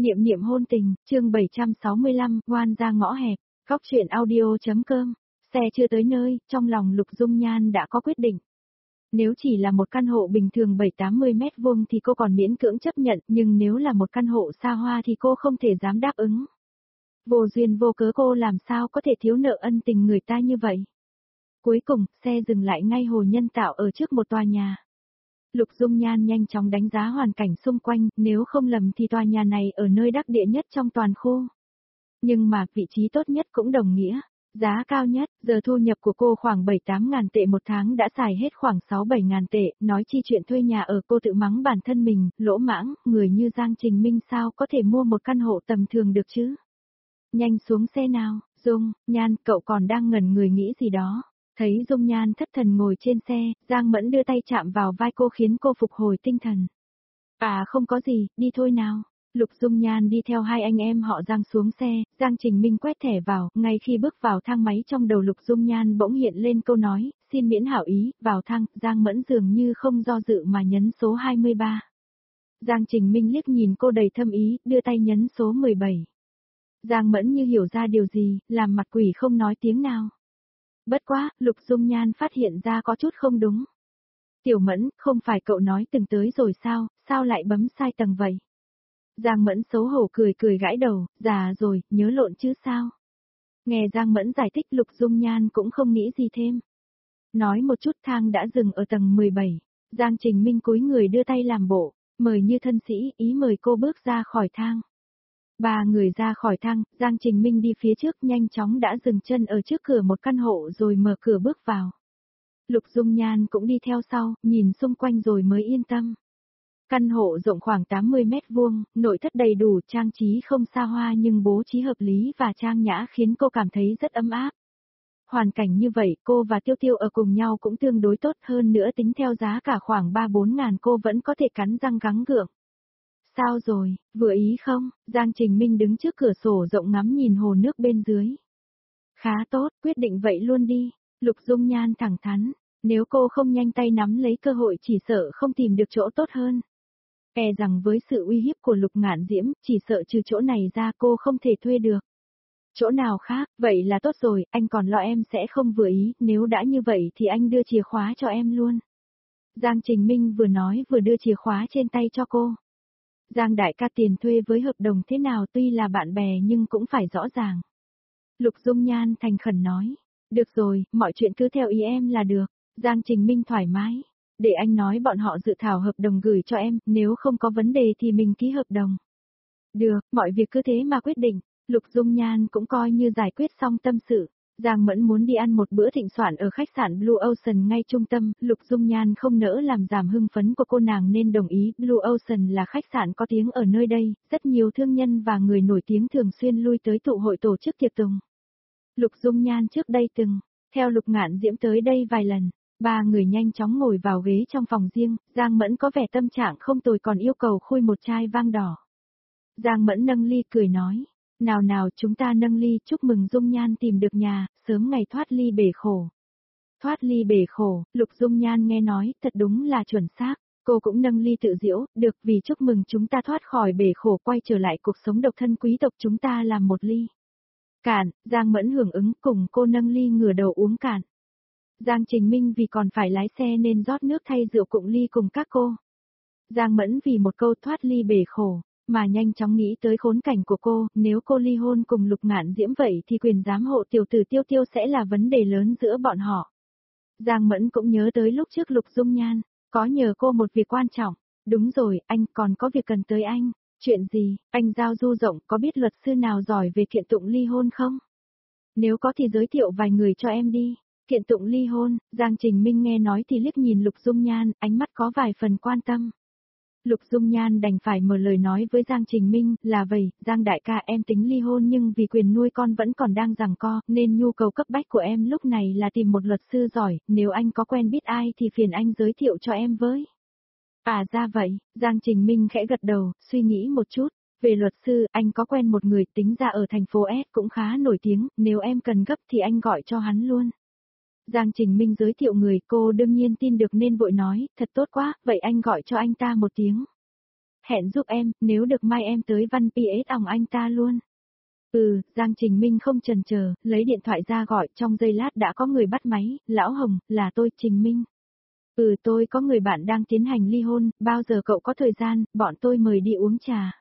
Niệm niệm hôn tình, chương 765, ngoan ra ngõ hẹp, góc truyện audio.com. Xe chưa tới nơi, trong lòng Lục Dung Nhan đã có quyết định. Nếu chỉ là một căn hộ bình thường 7-80 mét vuông thì cô còn miễn cưỡng chấp nhận, nhưng nếu là một căn hộ xa hoa thì cô không thể dám đáp ứng. Vô duyên vô cớ cô làm sao có thể thiếu nợ ân tình người ta như vậy. Cuối cùng, xe dừng lại ngay hồ nhân tạo ở trước một tòa nhà. Lục Dung Nhan nhanh chóng đánh giá hoàn cảnh xung quanh, nếu không lầm thì tòa nhà này ở nơi đắc địa nhất trong toàn khu. Nhưng mà vị trí tốt nhất cũng đồng nghĩa, giá cao nhất, giờ thu nhập của cô khoảng 7-8 ngàn tệ một tháng đã xài hết khoảng 6-7 ngàn tệ, nói chi chuyện thuê nhà ở cô tự mắng bản thân mình, lỗ mãng, người như Giang Trình Minh sao có thể mua một căn hộ tầm thường được chứ. Nhanh xuống xe nào, Dung, Nhan, cậu còn đang ngẩn người nghĩ gì đó. Thấy Dung Nhan thất thần ngồi trên xe, Giang Mẫn đưa tay chạm vào vai cô khiến cô phục hồi tinh thần. À không có gì, đi thôi nào. Lục Dung Nhan đi theo hai anh em họ Giang xuống xe, Giang Trình Minh quét thẻ vào, ngay khi bước vào thang máy trong đầu Lục Dung Nhan bỗng hiện lên câu nói, xin miễn hảo ý, vào thang, Giang Mẫn dường như không do dự mà nhấn số 23. Giang Trình Minh liếc nhìn cô đầy thâm ý, đưa tay nhấn số 17. Giang Mẫn như hiểu ra điều gì, làm mặt quỷ không nói tiếng nào. Bất quá, Lục Dung Nhan phát hiện ra có chút không đúng. Tiểu Mẫn, không phải cậu nói từng tới rồi sao lại bấm sai tầng vậy? Giang Mẫn xấu hổ cười gãi đầu, già rồi, nhớ lộn chứ sao? Nghe Giang Mẫn giải thích Lục Dung Nhan cũng không nghĩ gì thêm. Nói một chút thang đã dừng ở tầng 17, Giang Trình Minh cúi người đưa tay làm bộ, mời như thân sĩ, ý mời cô bước ra khỏi thang. Ba người ra khỏi thang, Giang Trình Minh đi phía trước nhanh chóng đã dừng chân ở trước cửa một căn hộ rồi mở cửa bước vào. Lục Dung Nhan cũng đi theo sau, nhìn xung quanh rồi mới yên tâm. Căn hộ rộng khoảng 80 mét vuông, nội thất đầy đủ, trang trí không xa hoa nhưng bố trí hợp lý và trang nhã khiến cô cảm thấy rất ấm áp. Hoàn cảnh như vậy cô và Tiêu Tiêu ở cùng nhau cũng tương đối tốt hơn nữa, tính theo giá cả khoảng 3-4 ngàn cô vẫn có thể cắn răng gắng gượng. Sao rồi, vừa ý không? Giang Trình Minh đứng trước cửa sổ rộng ngắm nhìn hồ nước bên dưới. Khá tốt, quyết định vậy luôn đi. Lục Dung Nhan thẳng thắn, nếu cô không nhanh tay nắm lấy cơ hội chỉ sợ không tìm được chỗ tốt hơn. E rằng với sự uy hiếp của Lục Ngạn Diễm, chỉ sợ trừ chỗ này ra cô không thể thuê được. Chỗ nào khác, vậy là tốt rồi, anh còn lo em sẽ không vừa ý, nếu đã như vậy thì anh đưa chìa khóa cho em luôn. Giang Trình Minh vừa nói vừa đưa chìa khóa trên tay cho cô. Giang đại ca, tiền thuê với hợp đồng thế nào, tuy là bạn bè nhưng cũng phải rõ ràng. Lục Dung Nhan thành khẩn nói. Được rồi, mọi chuyện cứ theo ý em là được. Giang Trình Minh thoải mái. Để anh nói bọn họ dự thảo hợp đồng gửi cho em, nếu không có vấn đề thì mình ký hợp đồng. Được, mọi việc cứ thế mà quyết định. Lục Dung Nhan cũng coi như giải quyết xong tâm sự. Giang Mẫn muốn đi ăn một bữa thịnh soạn ở khách sạn Blue Ocean ngay trung tâm, Lục Dung Nhan không nỡ làm giảm hưng phấn của cô nàng nên đồng ý. Blue Ocean là khách sạn có tiếng ở nơi đây, rất nhiều thương nhân và người nổi tiếng thường xuyên lui tới tụ hội tổ chức tiệc tùng. Lục Dung Nhan trước đây từng, theo Lục Ngạn Diễm tới đây vài lần, ba người nhanh chóng ngồi vào ghế trong phòng riêng, Giang Mẫn có vẻ tâm trạng không tồi còn yêu cầu khui một chai vang đỏ. Giang Mẫn nâng ly cười nói. Nào nào chúng ta nâng ly chúc mừng Dung Nhan tìm được nhà, sớm ngày thoát ly bể khổ. Thoát ly bể khổ, Lục Dung Nhan nghe nói, thật đúng là chuẩn xác, cô cũng nâng ly tự giễu, được vì chúc mừng chúng ta thoát khỏi bể khổ quay trở lại cuộc sống độc thân quý tộc chúng ta làm một ly. Cạn, Giang Mẫn hưởng ứng cùng cô nâng ly ngửa đầu uống cạn. Giang Trình Minh vì còn phải lái xe nên rót nước thay rượu cụng ly cùng các cô. Giang Mẫn vì một câu thoát ly bể khổ, mà nhanh chóng nghĩ tới khốn cảnh của cô, nếu cô ly hôn cùng Lục Ngạn Diễm vậy thì quyền giám hộ tiểu tử Tiêu Tiêu sẽ là vấn đề lớn giữa bọn họ. Giang Mẫn cũng nhớ tới lúc trước Lục Dung Nhan, có nhờ cô một việc quan trọng, đúng rồi, anh còn có việc cần tới anh, chuyện gì, anh giao du rộng có biết luật sư nào giỏi về kiện tụng ly hôn không? Nếu có thì giới thiệu vài người cho em đi. Kiện tụng ly hôn, Giang Trình Minh nghe nói thì liếc nhìn Lục Dung Nhan, ánh mắt có vài phần quan tâm. Lục Dung Nhan đành phải mở lời nói với Giang Trình Minh, là vậy, Giang đại ca em tính ly hôn nhưng vì quyền nuôi con vẫn còn đang giằng co, nên nhu cầu cấp bách của em lúc này là tìm một luật sư giỏi, nếu anh có quen biết ai thì phiền anh giới thiệu cho em với. À ra vậy, Giang Trình Minh khẽ gật đầu, suy nghĩ một chút, về luật sư, anh có quen một người tính ra ở thành phố S cũng khá nổi tiếng, nếu em cần gấp thì anh gọi cho hắn luôn. Giang Trình Minh giới thiệu người, cô đương nhiên tin được nên vội nói, thật tốt quá, vậy anh gọi cho anh ta một tiếng. hẹn giúp em, nếu được mai em tới Văn PS òng anh ta luôn. Giang Trình Minh không chần chờ, lấy điện thoại ra gọi, trong giây lát đã có người bắt máy, Lão Hồng, là tôi, Trình Minh. Tôi có người bạn đang tiến hành ly hôn, bao giờ cậu có thời gian, bọn tôi mời đi uống trà.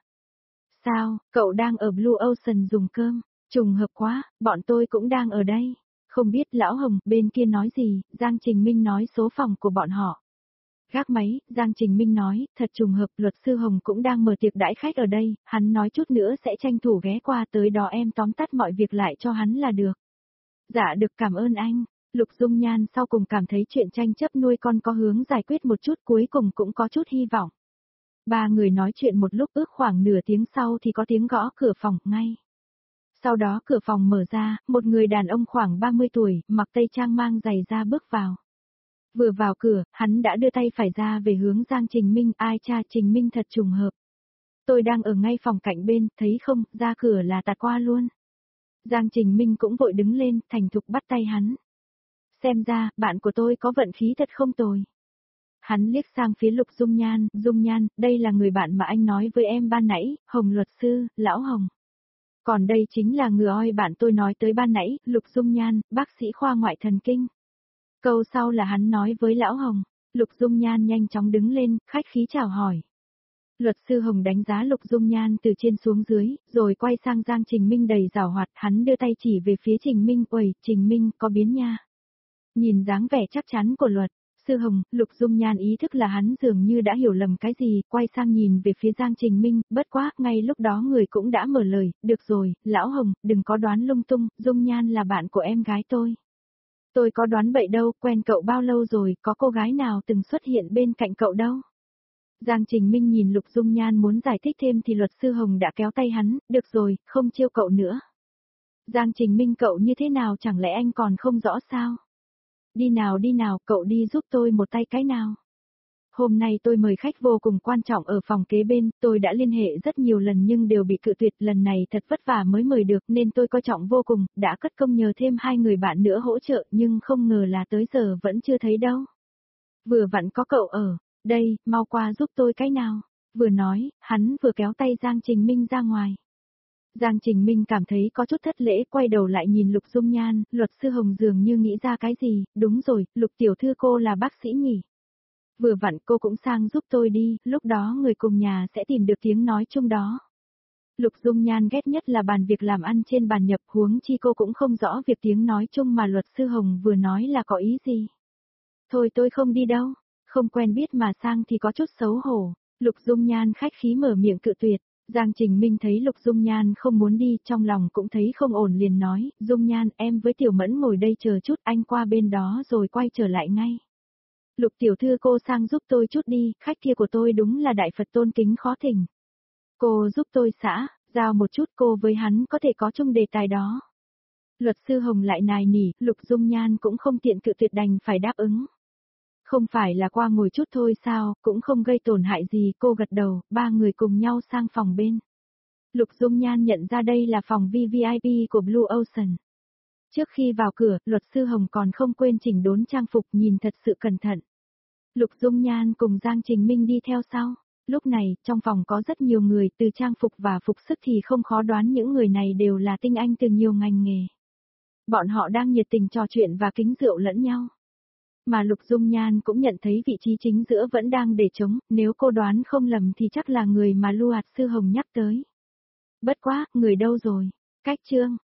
Sao, cậu đang ở Blue Ocean dùng cơm? Trùng hợp quá, bọn tôi cũng đang ở đây. Không biết Lão Hồng, bên kia nói gì, Giang Trình Minh nói số phòng của bọn họ. Gác máy, Giang Trình Minh nói, thật trùng hợp, luật sư Hồng cũng đang mở tiệc đãi khách ở đây, hắn nói chút nữa sẽ tranh thủ ghé qua tới đó em tóm tắt mọi việc lại cho hắn là được. Dạ được, cảm ơn anh. Lục Dung Nhan sau cùng cảm thấy chuyện tranh chấp nuôi con có hướng giải quyết một chút, cuối cùng cũng có chút hy vọng. Ba người nói chuyện một lúc, ước khoảng nửa tiếng sau thì có tiếng gõ cửa phòng ngay. Sau đó cửa phòng mở ra, một người đàn ông khoảng 30 tuổi, mặc tây trang mang giày da bước vào. Vừa vào cửa, hắn đã đưa tay phải ra về hướng Giang Trình Minh, ai cha, Trình Minh thật trùng hợp. Tôi đang ở ngay phòng cạnh bên, thấy không, ra cửa là tạt qua luôn. Giang Trình Minh cũng vội đứng lên, thành thục bắt tay hắn. Xem ra, bạn của tôi có vận khí thật không tồi. Hắn liếc sang phía Lục Dung Nhan, đây là người bạn mà anh nói với em ban nãy, Hồng luật sư, Lão Hồng. Còn đây chính là người oi bạn tôi nói tới ban nãy, Lục Dung Nhan, bác sĩ khoa ngoại thần kinh. Câu sau là hắn nói với Lão Hồng. Lục Dung Nhan nhanh chóng đứng lên, khách khí chào hỏi. Luật sư Hồng đánh giá Lục Dung Nhan từ trên xuống dưới, rồi quay sang Giang Trình Minh đầy giảo hoạt, hắn đưa tay chỉ về phía Trình Minh, uầy, Trình Minh, có biến nha. Nhìn dáng vẻ chắc chắn của luật sư Hồng, Lục Dung Nhan ý thức là hắn dường như đã hiểu lầm cái gì, quay sang nhìn về phía Giang Trình Minh, bất quá, ngay lúc đó người cũng đã mở lời, được rồi, Lão Hồng, đừng có đoán lung tung, Dung Nhan là bạn của em gái tôi. Tôi có đoán bậy đâu, quen cậu bao lâu rồi, có cô gái nào từng xuất hiện bên cạnh cậu đâu. Giang Trình Minh nhìn Lục Dung Nhan muốn giải thích thêm thì luật sư Hồng đã kéo tay hắn, được rồi, không trêu cậu nữa. Giang Trình Minh, cậu như thế nào, chẳng lẽ anh còn không rõ sao? Đi nào, cậu đi giúp tôi một tay cái nào. Hôm nay tôi mời khách vô cùng quan trọng ở phòng kế bên, tôi đã liên hệ rất nhiều lần nhưng đều bị cự tuyệt, lần này thật vất vả mới mời được nên tôi coi trọng vô cùng, đã cất công nhờ thêm 2 người bạn nữa hỗ trợ nhưng không ngờ là tới giờ vẫn chưa thấy đâu. Vừa vặn có cậu ở, đây, mau qua giúp tôi cái nào. Vừa nói, hắn vừa kéo tay Giang Trình Minh ra ngoài. Giang Trình Minh cảm thấy có chút thất lễ, quay đầu lại nhìn Lục Dung Nhan, luật sư Hồng dường như nghĩ ra cái gì, đúng rồi, Lục tiểu thư cô là bác sĩ nhỉ. Vừa vặn cô cũng sang giúp tôi đi, lúc đó người cùng nhà sẽ tìm được tiếng nói chung đó. Lục Dung Nhan ghét nhất là bàn việc làm ăn trên bàn nhập, huống chi cô cũng không rõ việc tiếng nói chung mà luật sư Hồng vừa nói là có ý gì. Thôi tôi không đi đâu, không quen biết mà sang thì có chút xấu hổ. Lục Dung Nhan khách khí mở miệng cự tuyệt. Giang Trình Minh thấy Lục Dung Nhan không muốn đi, trong lòng cũng thấy không ổn liền nói, Dung Nhan, em với Tiểu Mẫn ngồi đây chờ chút, anh qua bên đó rồi quay trở lại ngay. Lục tiểu thư cô sang giúp tôi chút đi, khách kia của tôi đúng là đại Phật tôn kính khó thỉnh. Cô giúp tôi xã, giao một chút, cô với hắn có thể có chung đề tài đó. Luật sư Hồng lại nài nỉ, Lục Dung Nhan cũng không tiện cự tuyệt đành phải đáp ứng. Không phải là qua ngồi chút thôi sao, cũng không gây tổn hại gì, cô gật đầu, 3 người cùng nhau sang phòng bên. Lục Dung Nhan nhận ra đây là phòng VVIP của Blue Ocean. Trước khi vào cửa, luật sư Hồng còn không quên chỉnh đốn trang phục, nhìn thật sự cẩn thận. Lục Dung Nhan cùng Giang Trình Minh đi theo sau. Lúc này, trong phòng có rất nhiều người, từ trang phục và phục sức thì không khó đoán những người này đều là tinh anh từ nhiều ngành nghề. Bọn họ đang nhiệt tình trò chuyện và kính rượu lẫn nhau. Mà Lục Dung Nhan cũng nhận thấy vị trí chính giữa vẫn đang để trống, nếu cô đoán không lầm thì chắc là người mà Lưu Hạt Sư Hồng nhắc tới. Bất quá, người đâu rồi? Cách chương